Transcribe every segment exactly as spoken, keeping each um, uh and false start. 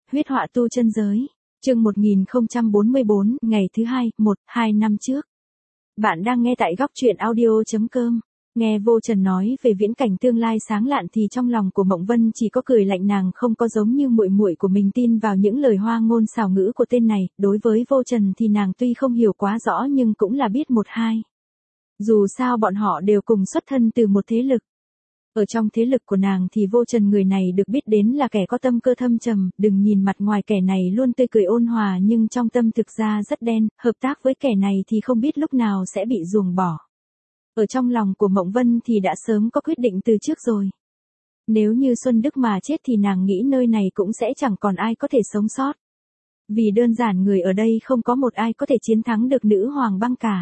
Huyết họa tu chân giới. Chương một nghìn không trăm bốn mươi bốn, ngày thứ hai, một, hai năm trước. Bạn đang nghe tại góc truyện audio chấm com. Nghe Vô Trần nói về viễn cảnh tương lai sáng lạn thì trong lòng của Mộng Vân chỉ có cười lạnh, nàng không có giống như muội muội của mình tin vào những lời hoa ngôn xảo ngữ của tên này, đối với Vô Trần thì nàng tuy không hiểu quá rõ nhưng cũng là biết một hai. Dù sao bọn họ đều cùng xuất thân từ một thế lực. Ở trong thế lực của nàng thì Vô Trần người này được biết đến là kẻ có tâm cơ thâm trầm, đừng nhìn mặt ngoài kẻ này luôn tươi cười ôn hòa nhưng trong tâm thực ra rất đen, hợp tác với kẻ này thì không biết lúc nào sẽ bị ruồng bỏ. Ở trong lòng của Mộng Vân thì đã sớm có quyết định từ trước rồi. Nếu như Xuân Đức mà chết thì nàng nghĩ nơi này cũng sẽ chẳng còn ai có thể sống sót. Vì đơn giản người ở đây không có một ai có thể chiến thắng được nữ hoàng băng cả.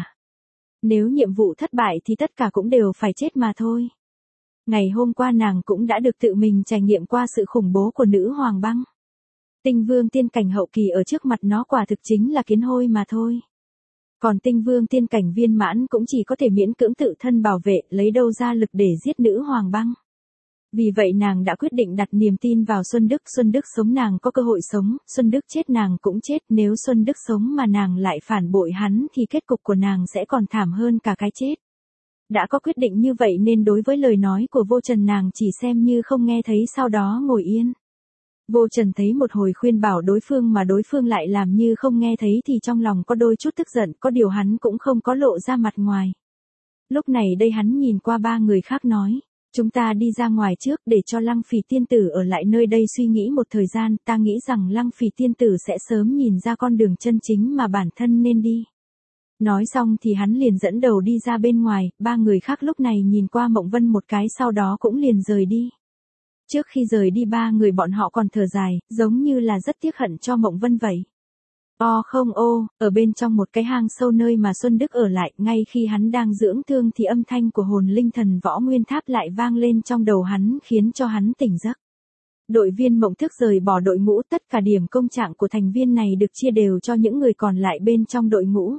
Nếu nhiệm vụ thất bại thì tất cả cũng đều phải chết mà thôi. Ngày hôm qua nàng cũng đã được tự mình trải nghiệm qua sự khủng bố của nữ hoàng băng. Tinh vương tiên cảnh hậu kỳ ở trước mặt nó quả thực chính là kiến hôi mà thôi. Còn tinh vương tiên cảnh viên mãn cũng chỉ có thể miễn cưỡng tự thân bảo vệ, lấy đâu ra lực để giết nữ hoàng băng. Vì vậy nàng đã quyết định đặt niềm tin vào Xuân Đức. Xuân Đức sống nàng có cơ hội sống, Xuân Đức chết nàng cũng chết. Nếu Xuân Đức sống mà nàng lại phản bội hắn thì kết cục của nàng sẽ còn thảm hơn cả cái chết. Đã có quyết định như vậy nên đối với lời nói của Vô Trần nàng chỉ xem như không nghe thấy, sau đó ngồi yên. Vô Trần thấy một hồi khuyên bảo đối phương mà đối phương lại làm như không nghe thấy thì trong lòng có đôi chút tức giận, có điều hắn cũng không có lộ ra mặt ngoài. Lúc này đây hắn nhìn qua ba người khác nói, chúng ta đi ra ngoài trước để cho Lăng Phỉ tiên tử ở lại nơi đây suy nghĩ một thời gian, ta nghĩ rằng Lăng Phỉ tiên tử sẽ sớm nhìn ra con đường chân chính mà bản thân nên đi. Nói xong thì hắn liền dẫn đầu đi ra bên ngoài, ba người khác lúc này nhìn qua Mộng Vân một cái sau đó cũng liền rời đi. Trước khi rời đi ba người bọn họ còn thở dài, giống như là rất tiếc hận cho Mộng Vân vậy. O không ô, ở bên trong một cái hang sâu nơi mà Xuân Đức ở lại, ngay khi hắn đang dưỡng thương thì âm thanh của hồn linh thần võ nguyên tháp lại vang lên trong đầu hắn khiến cho hắn tỉnh giấc. Đội viên Mộng Thức rời bỏ đội ngũ, tất cả điểm công trạng của thành viên này được chia đều cho những người còn lại bên trong đội ngũ.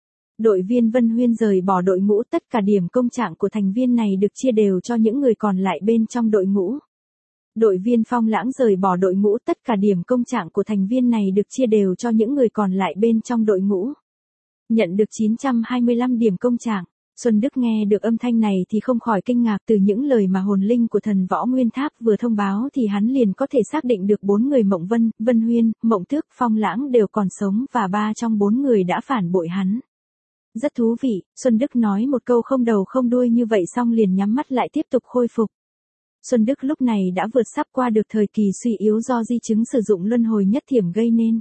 Đội viên Vân Huyên rời bỏ đội ngũ, tất cả điểm công trạng của thành viên này được chia đều cho những người còn lại bên trong đội ngũ. Đội viên Phong Lãng rời bỏ đội ngũ, tất cả điểm công trạng của thành viên này được chia đều cho những người còn lại bên trong đội ngũ. Nhận được chín trăm hai mươi lăm điểm công trạng, Xuân Đức nghe được âm thanh này thì không khỏi kinh ngạc. Từ những lời mà hồn linh của thần võ nguyên tháp vừa thông báo thì hắn liền có thể xác định được bốn người Mộng Vân, Vân Huyên, Mộng Tước, Phong Lãng đều còn sống và ba trong bốn người đã phản bội hắn. Rất thú vị, Xuân Đức nói một câu không đầu không đuôi như vậy xong liền nhắm mắt lại tiếp tục khôi phục. Xuân Đức lúc này đã vượt sắp qua được thời kỳ suy yếu do di chứng sử dụng luân hồi nhất thiểm gây nên.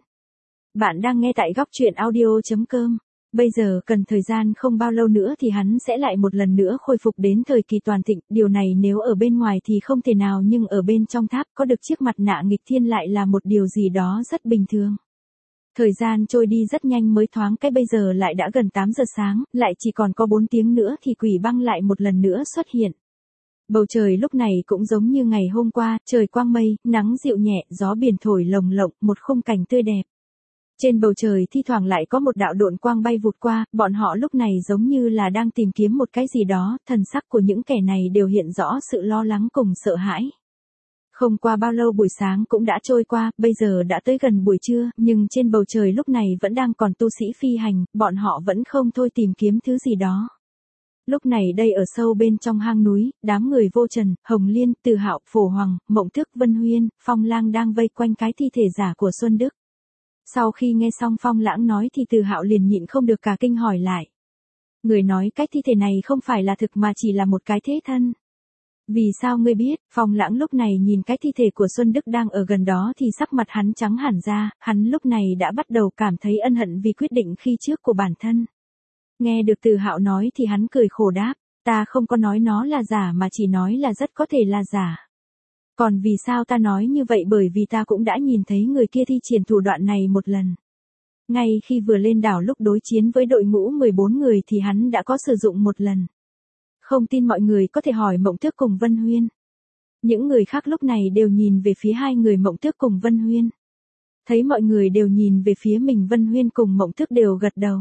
Bạn đang nghe tại góc truyện audio chấm com. Bây giờ cần thời gian không bao lâu nữa thì hắn sẽ lại một lần nữa khôi phục đến thời kỳ toàn thịnh. Điều này nếu ở bên ngoài thì không thể nào, nhưng ở bên trong tháp có được chiếc mặt nạ nghịch thiên lại là một điều gì đó rất bình thường. Thời gian trôi đi rất nhanh, mới thoáng cái bây giờ lại đã gần tám giờ sáng, lại chỉ còn có bốn tiếng nữa thì quỷ băng lại một lần nữa xuất hiện. Bầu trời lúc này cũng giống như ngày hôm qua, trời quang mây, nắng dịu nhẹ, gió biển thổi lồng lộng, một khung cảnh tươi đẹp. Trên bầu trời thi thoảng lại có một đạo độn quang bay vụt qua, bọn họ lúc này giống như là đang tìm kiếm một cái gì đó, thần sắc của những kẻ này đều hiện rõ sự lo lắng cùng sợ hãi. Không qua bao lâu buổi sáng cũng đã trôi qua, bây giờ đã tới gần buổi trưa, nhưng trên bầu trời lúc này vẫn đang còn tu sĩ phi hành, bọn họ vẫn không thôi tìm kiếm thứ gì đó. Lúc này đây ở sâu bên trong hang núi, đám người Vô Trần, Hồng Liên, Từ Hạo, Phổ Hoàng, Mộng Thức, Vân Huyên, Phong Lang đang vây quanh cái thi thể giả của Xuân Đức. Sau khi nghe xong Phong Lãng nói thì Từ Hạo liền nhịn không được cả kinh hỏi lại. Người nói cái thi thể này không phải là thực mà chỉ là một cái thế thân. Vì sao ngươi biết? Phong Lãng lúc này nhìn cái thi thể của Xuân Đức đang ở gần đó thì sắc mặt hắn trắng hẳn ra, hắn lúc này đã bắt đầu cảm thấy ân hận vì quyết định khi trước của bản thân. Nghe được Từ Hạo nói thì hắn cười khổ đáp, ta không có nói nó là giả mà chỉ nói là rất có thể là giả. Còn vì sao ta nói như vậy? Bởi vì ta cũng đã nhìn thấy người kia thi triển thủ đoạn này một lần. Ngay khi vừa lên đảo lúc đối chiến với đội ngũ mười bốn người thì hắn đã có sử dụng một lần. Không tin mọi người có thể hỏi Mộng Tước cùng Vân Huyên. Những người khác lúc này đều nhìn về phía hai người Mộng Tước cùng Vân Huyên. Thấy mọi người đều nhìn về phía mình, Vân Huyên cùng Mộng Tước đều gật đầu.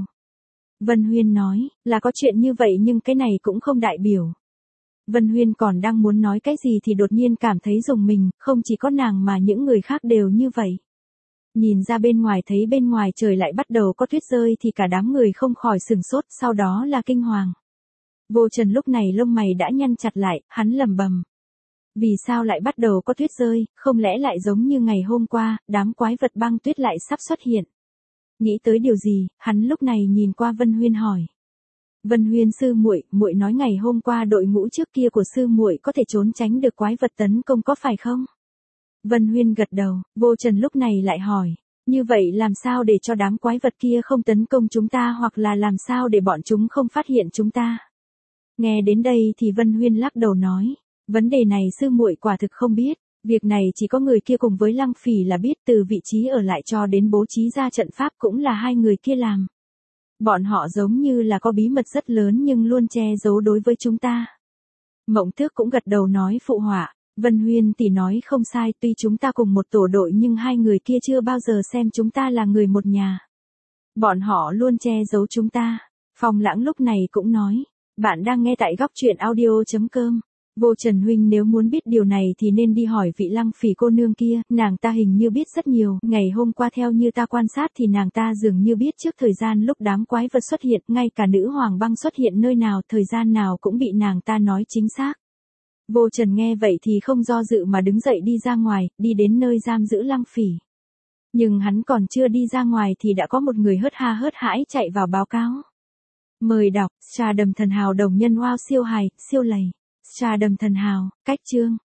Vân Huyên nói, là có chuyện như vậy nhưng cái này cũng không đại biểu. Vân Huyên còn đang muốn nói cái gì thì đột nhiên cảm thấy rùng mình, không chỉ có nàng mà những người khác đều như vậy. Nhìn ra bên ngoài thấy bên ngoài trời lại bắt đầu có tuyết rơi thì cả đám người không khỏi sửng sốt, sau đó là kinh hoàng. Vô Trần lúc này lông mày đã nhăn chặt lại, hắn lẩm bẩm. Vì sao lại bắt đầu có tuyết rơi, không lẽ lại giống như ngày hôm qua, đám quái vật băng tuyết lại sắp xuất hiện. Nghĩ tới điều gì, hắn lúc này nhìn qua Vân Huyên hỏi. Vân Huyên sư muội, muội nói ngày hôm qua đội ngũ trước kia của sư muội có thể trốn tránh được quái vật tấn công có phải không? Vân Huyên gật đầu, Vô Trần lúc này lại hỏi, như vậy làm sao để cho đám quái vật kia không tấn công chúng ta hoặc là làm sao để bọn chúng không phát hiện chúng ta? Nghe đến đây thì Vân Huyên lắc đầu nói, vấn đề này sư muội quả thực không biết, việc này chỉ có người kia cùng với Lăng Phỉ là biết, từ vị trí ở lại cho đến bố trí ra trận pháp cũng là hai người kia làm. Bọn họ giống như là có bí mật rất lớn nhưng luôn che giấu đối với chúng ta. Mộng Tước cũng gật đầu nói phụ họa, Vân Huyên tỷ nói không sai, tuy chúng ta cùng một tổ đội nhưng hai người kia chưa bao giờ xem chúng ta là người một nhà. Bọn họ luôn che giấu chúng ta. Phong Lãng lúc này cũng nói, bạn đang nghe tại góc truyện audio chấm com. Vô Trần huynh nếu muốn biết điều này thì nên đi hỏi vị Lăng Phỉ cô nương kia, nàng ta hình như biết rất nhiều, ngày hôm qua theo như ta quan sát thì nàng ta dường như biết trước thời gian lúc đám quái vật xuất hiện, ngay cả nữ hoàng băng xuất hiện nơi nào, thời gian nào cũng bị nàng ta nói chính xác. Vô Trần nghe vậy thì không do dự mà đứng dậy đi ra ngoài, đi đến nơi giam giữ Lăng Phỉ. Nhưng hắn còn chưa đi ra ngoài thì đã có một người hớt ha hớt hãi chạy vào báo cáo. Mời đọc, Trà Đầm Thần Hào đồng nhân wow siêu hài, siêu lầy. Trà Đầm Thần Hào, cách chương.